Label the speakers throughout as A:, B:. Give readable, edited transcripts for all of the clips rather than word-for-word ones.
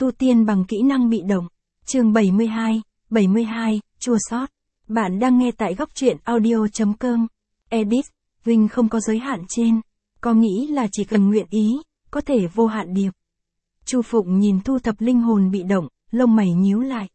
A: Tu tiên bằng kỹ năng bị động. Chương 72, chua xót. Bạn đang nghe tại góc truyện audio.com. Edit, Vinh không có giới hạn trên. Có nghĩ là chỉ cần nguyện ý, có thể vô hạn điệp. Chu Phụng nhìn thu thập linh hồn bị động, lông mày nhíu lại.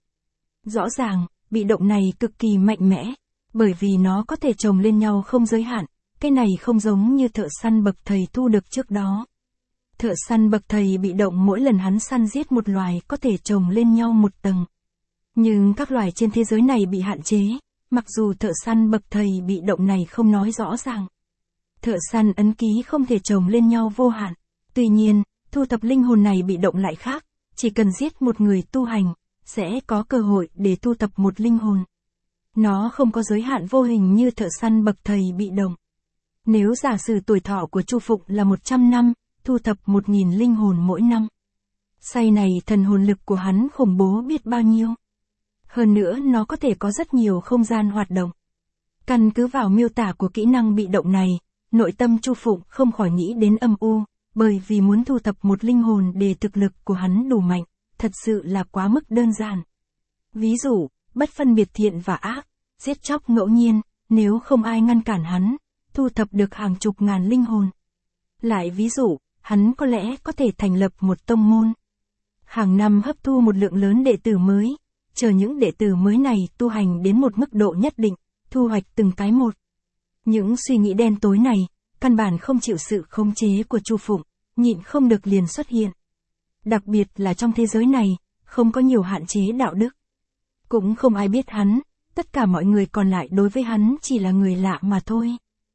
A: Rõ ràng, bị động này cực kỳ mạnh mẽ, bởi vì nó có thể chồng lên nhau không giới hạn. Cái này không giống như thợ săn bậc thầy thu được trước đó. Thợ săn bậc thầy bị động mỗi lần hắn săn giết một loài có thể chồng lên nhau một tầng. Nhưng các loài trên thế giới này bị hạn chế, mặc dù thợ săn bậc thầy bị động này không nói rõ ràng. Thợ săn ấn ký không thể chồng lên nhau vô hạn. Tuy nhiên, thu thập linh hồn này bị động lại khác, chỉ cần giết một người tu hành, sẽ có cơ hội để thu thập một linh hồn. Nó không có giới hạn vô hình như thợ săn bậc thầy bị động. Nếu giả sử tuổi thọ của Chu Phụng là 100 năm, thu thập 1000 linh hồn mỗi năm. Say này thần hồn lực của hắn khủng bố biết bao nhiêu. Hơn nữa nó có thể có rất nhiều không gian hoạt động. Căn cứ vào miêu tả của kỹ năng bị động này, nội tâm Chu Phụng không khỏi nghĩ đến âm u, bởi vì muốn thu thập một linh hồn để thực lực của hắn đủ mạnh, thật sự là quá mức đơn giản. Ví dụ, bất phân biệt thiện và ác, giết chóc ngẫu nhiên, nếu không ai ngăn cản hắn, thu thập được hàng chục ngàn linh hồn. Lại ví dụ, hắn có lẽ có thể thành lập một tông môn. Hàng năm hấp thu một lượng lớn đệ tử mới, chờ những đệ tử mới này tu hành đến một mức độ nhất định, thu hoạch từng cái một. Những suy nghĩ đen tối này, căn bản không chịu sự khống chế của Chu Phụng, nhịn không được liền xuất hiện. Đặc biệt là trong thế giới này, không có nhiều hạn chế đạo đức. Cũng không ai biết hắn, tất cả mọi người còn lại đối với hắn chỉ là người lạ mà thôi.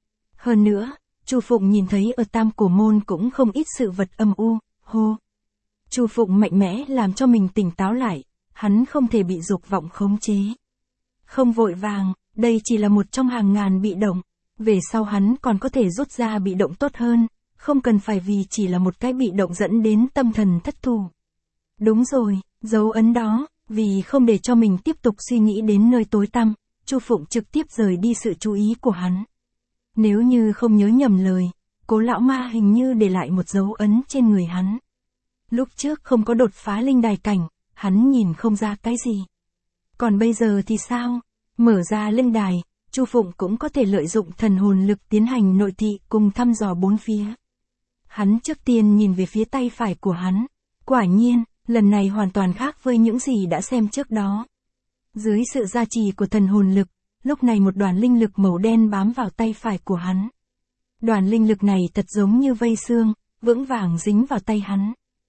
A: Hơn nữa, Chu Phụng nhìn thấy ở Tam Cổ Môn cũng không ít sự vật âm u, hô. Chu Phụng mạnh mẽ làm cho mình tỉnh táo lại, hắn không thể bị dục vọng khống chế. Không vội vàng, đây chỉ là một trong hàng ngàn bị động, về sau hắn còn có thể rút ra bị động tốt hơn, không cần phải vì chỉ là một cái bị động dẫn đến tâm thần thất thủ. Đúng rồi, dấu ấn đó, vì không để cho mình tiếp tục suy nghĩ đến nơi tối tăm, Chu Phụng trực tiếp rời đi sự chú ý của hắn. Nếu như không nhớ nhầm lời, Cố lão ma hình như để lại một dấu ấn trên người hắn. Lúc trước không có đột phá linh đài cảnh, hắn nhìn không ra cái gì. Còn bây giờ thì sao? Mở ra linh đài, Chu Phụng cũng có thể lợi dụng thần hồn lực tiến hành nội thị cùng thăm dò bốn phía. Hắn trước tiên nhìn về phía tay phải của hắn. Quả nhiên, lần này hoàn toàn khác với những gì đã xem trước đó. Dưới sự gia trì của thần hồn lực, lúc này một đoàn linh lực màu đen bám vào tay phải của hắn. Đoàn linh lực này thật giống như vây xương, vững vàng dính vào tay hắn.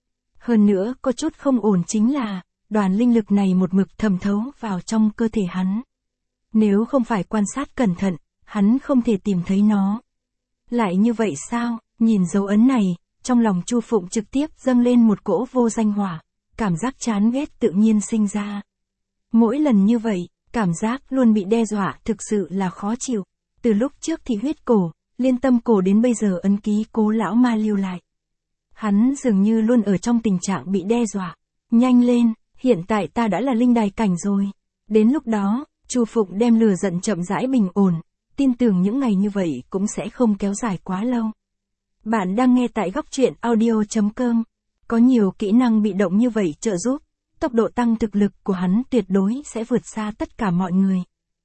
A: Hơn nữa, có chút không ổn chính là, đoàn linh lực này một mực thẩm thấu vào trong cơ thể hắn. Nếu không phải quan sát cẩn thận, hắn không thể tìm thấy nó. Lại như vậy sao? Nhìn dấu ấn này, trong lòng Chu Phụng trực tiếp dâng lên một cỗ vô danh hỏa, cảm giác chán ghét tự nhiên sinh ra. Mỗi lần như vậy, cảm giác luôn bị đe dọa thực sự là khó chịu. Từ lúc trước thì huyết cổ, liên tâm cổ đến bây giờ ấn ký Cố lão ma lưu lại. Hắn dường như luôn ở trong tình trạng bị đe dọa. Nhanh lên, hiện tại ta đã là linh đài cảnh rồi. Đến lúc đó, Chu Phụng đem lửa giận chậm rãi bình ổn, tin tưởng những ngày như vậy cũng sẽ không kéo dài quá lâu. Bạn đang nghe tại góc truyện audio.com. Có nhiều kỹ năng bị động như vậy trợ giúp, tốc độ tăng thực lực của hắn tuyệt đối sẽ vượt xa tất cả mọi người.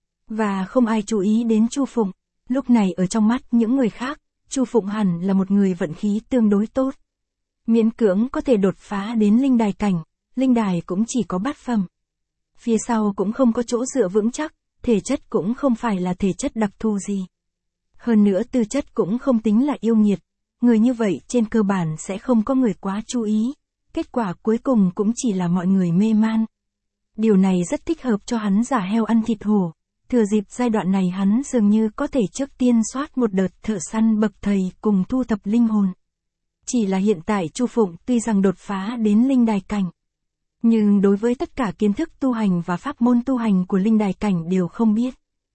A: Và không ai chú ý đến Chu Phụng, lúc này ở trong mắt những người khác, Chu Phụng hẳn là một người vận khí tương đối tốt. Miễn cưỡng có thể đột phá đến linh đài cảnh, linh đài cũng chỉ có bát phẩm. Phía sau cũng không có chỗ dựa vững chắc, thể chất cũng không phải là thể chất đặc thù gì. Hơn nữa tư chất cũng không tính là yêu nghiệt, người như vậy trên cơ bản sẽ không có người quá chú ý, kết quả cuối cùng cũng chỉ là mọi người mê man. Điều này rất thích hợp cho hắn giả heo ăn thịt hổ, thừa dịp giai đoạn này hắn dường như có thể trước tiên soát một đợt thợ săn bậc thầy cùng thu thập linh hồn. Chỉ là hiện tại Chu Phụng tuy rằng đột phá đến linh đài cảnh, nhưng đối với tất cả kiến thức tu hành và pháp môn tu hành của linh đài cảnh đều không biết.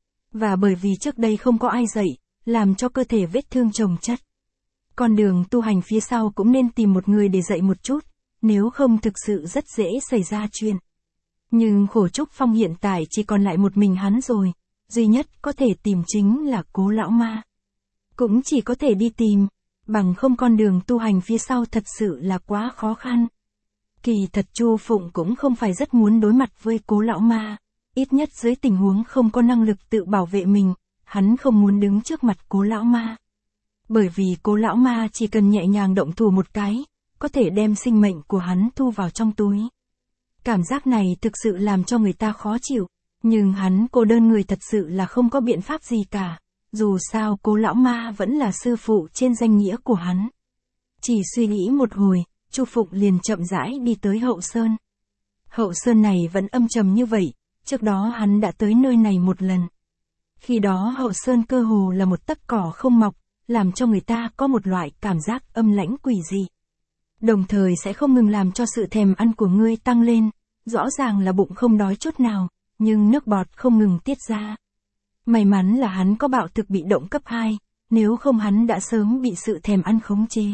A: Và bởi vì trước đây không có ai dạy, làm cho cơ thể vết thương chồng chất. Con đường tu hành phía sau cũng nên tìm một người để dạy một chút, nếu không thực sự rất dễ xảy ra chuyện. Nhưng khổ Trúc Phong hiện tại chỉ còn lại một mình hắn rồi, duy nhất có thể tìm chính là Cố lão ma. Cũng chỉ có thể đi tìm, bằng không con đường tu hành phía sau thật sự là quá khó khăn. Kỳ thật Chu Phụng cũng không phải rất muốn đối mặt với Cố lão ma, ít nhất dưới tình huống không có năng lực tự bảo vệ mình, hắn không muốn đứng trước mặt Cố lão ma. Bởi vì Cố lão ma chỉ cần nhẹ nhàng động thủ một cái, có thể đem sinh mệnh của hắn thu vào trong túi. Cảm giác này thực sự làm cho người ta khó chịu, nhưng hắn cô đơn người thật sự là không có biện pháp gì cả, dù sao Cố lão ma vẫn là sư phụ trên danh nghĩa của hắn. Chỉ suy nghĩ một hồi, Chu Phụng liền chậm rãi đi tới Hậu Sơn. Hậu Sơn này vẫn âm trầm như vậy, trước đó hắn đã tới nơi này một lần. Khi đó Hậu Sơn cơ hồ là một tấc cỏ không mọc, làm cho người ta có một loại cảm giác âm lãnh quỷ dị. Đồng thời sẽ không ngừng làm cho sự thèm ăn của ngươi tăng lên, rõ ràng là bụng không đói chút nào, nhưng nước bọt không ngừng tiết ra. May mắn là hắn có bạo thực bị động cấp 2, nếu không hắn đã sớm bị sự thèm ăn khống chế.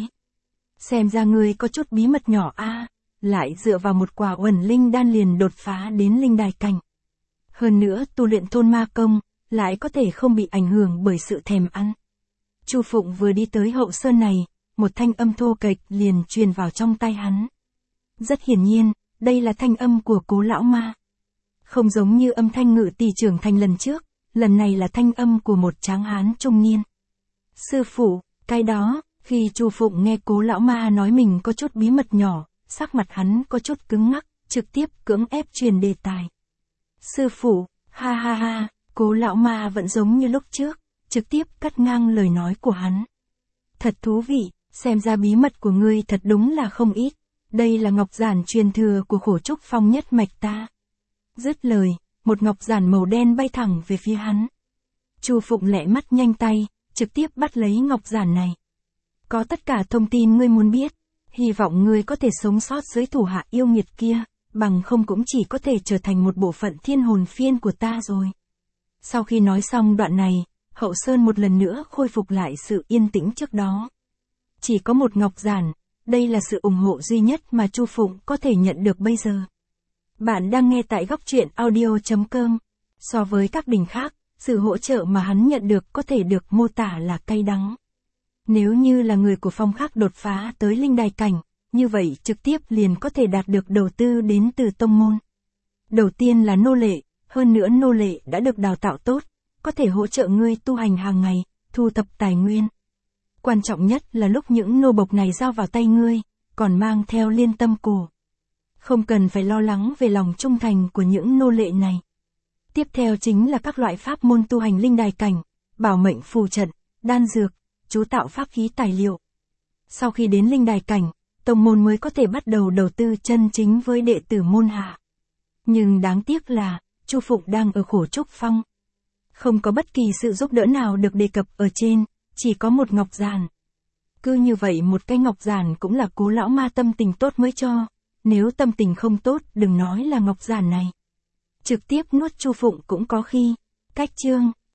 A: Xem ra ngươi có chút bí mật nhỏ a, lại dựa vào một quả uẩn linh đan liền đột phá đến linh đài cảnh. Hơn nữa tu luyện thôn ma công, lại có thể không bị ảnh hưởng bởi sự thèm ăn. Chu Phụng vừa đi tới Hậu Sơn này, một thanh âm thô kệch liền truyền vào trong tai hắn. Rất hiển nhiên, đây là thanh âm của Cố lão ma. Không giống như âm thanh Ngự tỷ trưởng thành lần trước, lần này là thanh âm của một tráng hán trung niên. Sư phụ, cái đó, khi Chu Phụng nghe Cố lão ma nói mình có chút bí mật nhỏ, sắc mặt hắn có chút cứng ngắc, trực tiếp cưỡng ép truyền đề tài. Sư phụ, ha ha ha, Cố lão ma vẫn giống như lúc trước, trực tiếp cắt ngang lời nói của hắn. Thật thú vị, xem ra bí mật của ngươi thật đúng là không ít, đây là ngọc giản truyền thừa của Khổ Trúc Phong nhất mạch ta. Dứt lời, một ngọc giản màu đen bay thẳng về phía hắn. Chu Phụng lẹ mắt nhanh tay, trực tiếp bắt lấy ngọc giản này. Có tất cả thông tin ngươi muốn biết, hy vọng ngươi có thể sống sót dưới thủ hạ yêu nghiệt kia, bằng không cũng chỉ có thể trở thành một bộ phận thiên hồn phiên của ta rồi. Sau khi nói xong đoạn này, Hậu Sơn một lần nữa khôi phục lại sự yên tĩnh trước đó. Chỉ có một ngọc giản, đây là sự ủng hộ duy nhất mà Chu Phụng có thể nhận được bây giờ. Bạn đang nghe tại Góc Truyện Audio.com. So với các đỉnh khác, sự hỗ trợ mà hắn nhận được có thể được mô tả là cay đắng. Nếu như là người của phong khác đột phá tới linh đài cảnh, như vậy trực tiếp liền có thể đạt được đầu tư đến từ tông môn. Đầu tiên là nô lệ, hơn nữa nô lệ đã được đào tạo tốt, có thể hỗ trợ ngươi tu hành hàng ngày, thu thập tài nguyên. Quan trọng nhất là lúc những nô bộc này giao vào tay ngươi, còn mang theo liên tâm cổ. Không cần phải lo lắng về lòng trung thành của những nô lệ này. Tiếp theo chính là các loại pháp môn tu hành linh đài cảnh, bảo mệnh phù trận, đan dược, chú tạo pháp khí tài liệu. Sau khi đến linh đài cảnh, tông môn mới có thể bắt đầu đầu tư chân chính với đệ tử môn hạ. Nhưng đáng tiếc là, Chu Phụng đang ở Khổ Trúc Phong. Không có bất kỳ sự giúp đỡ nào được đề cập ở trên, chỉ có một ngọc giản. Cứ như vậy một cái ngọc giản cũng là Cố lão ma tâm tình tốt mới cho, nếu tâm tình không tốt đừng nói là ngọc giản này. Trực tiếp nuốt Chu Phụng cũng có khi. Cách chương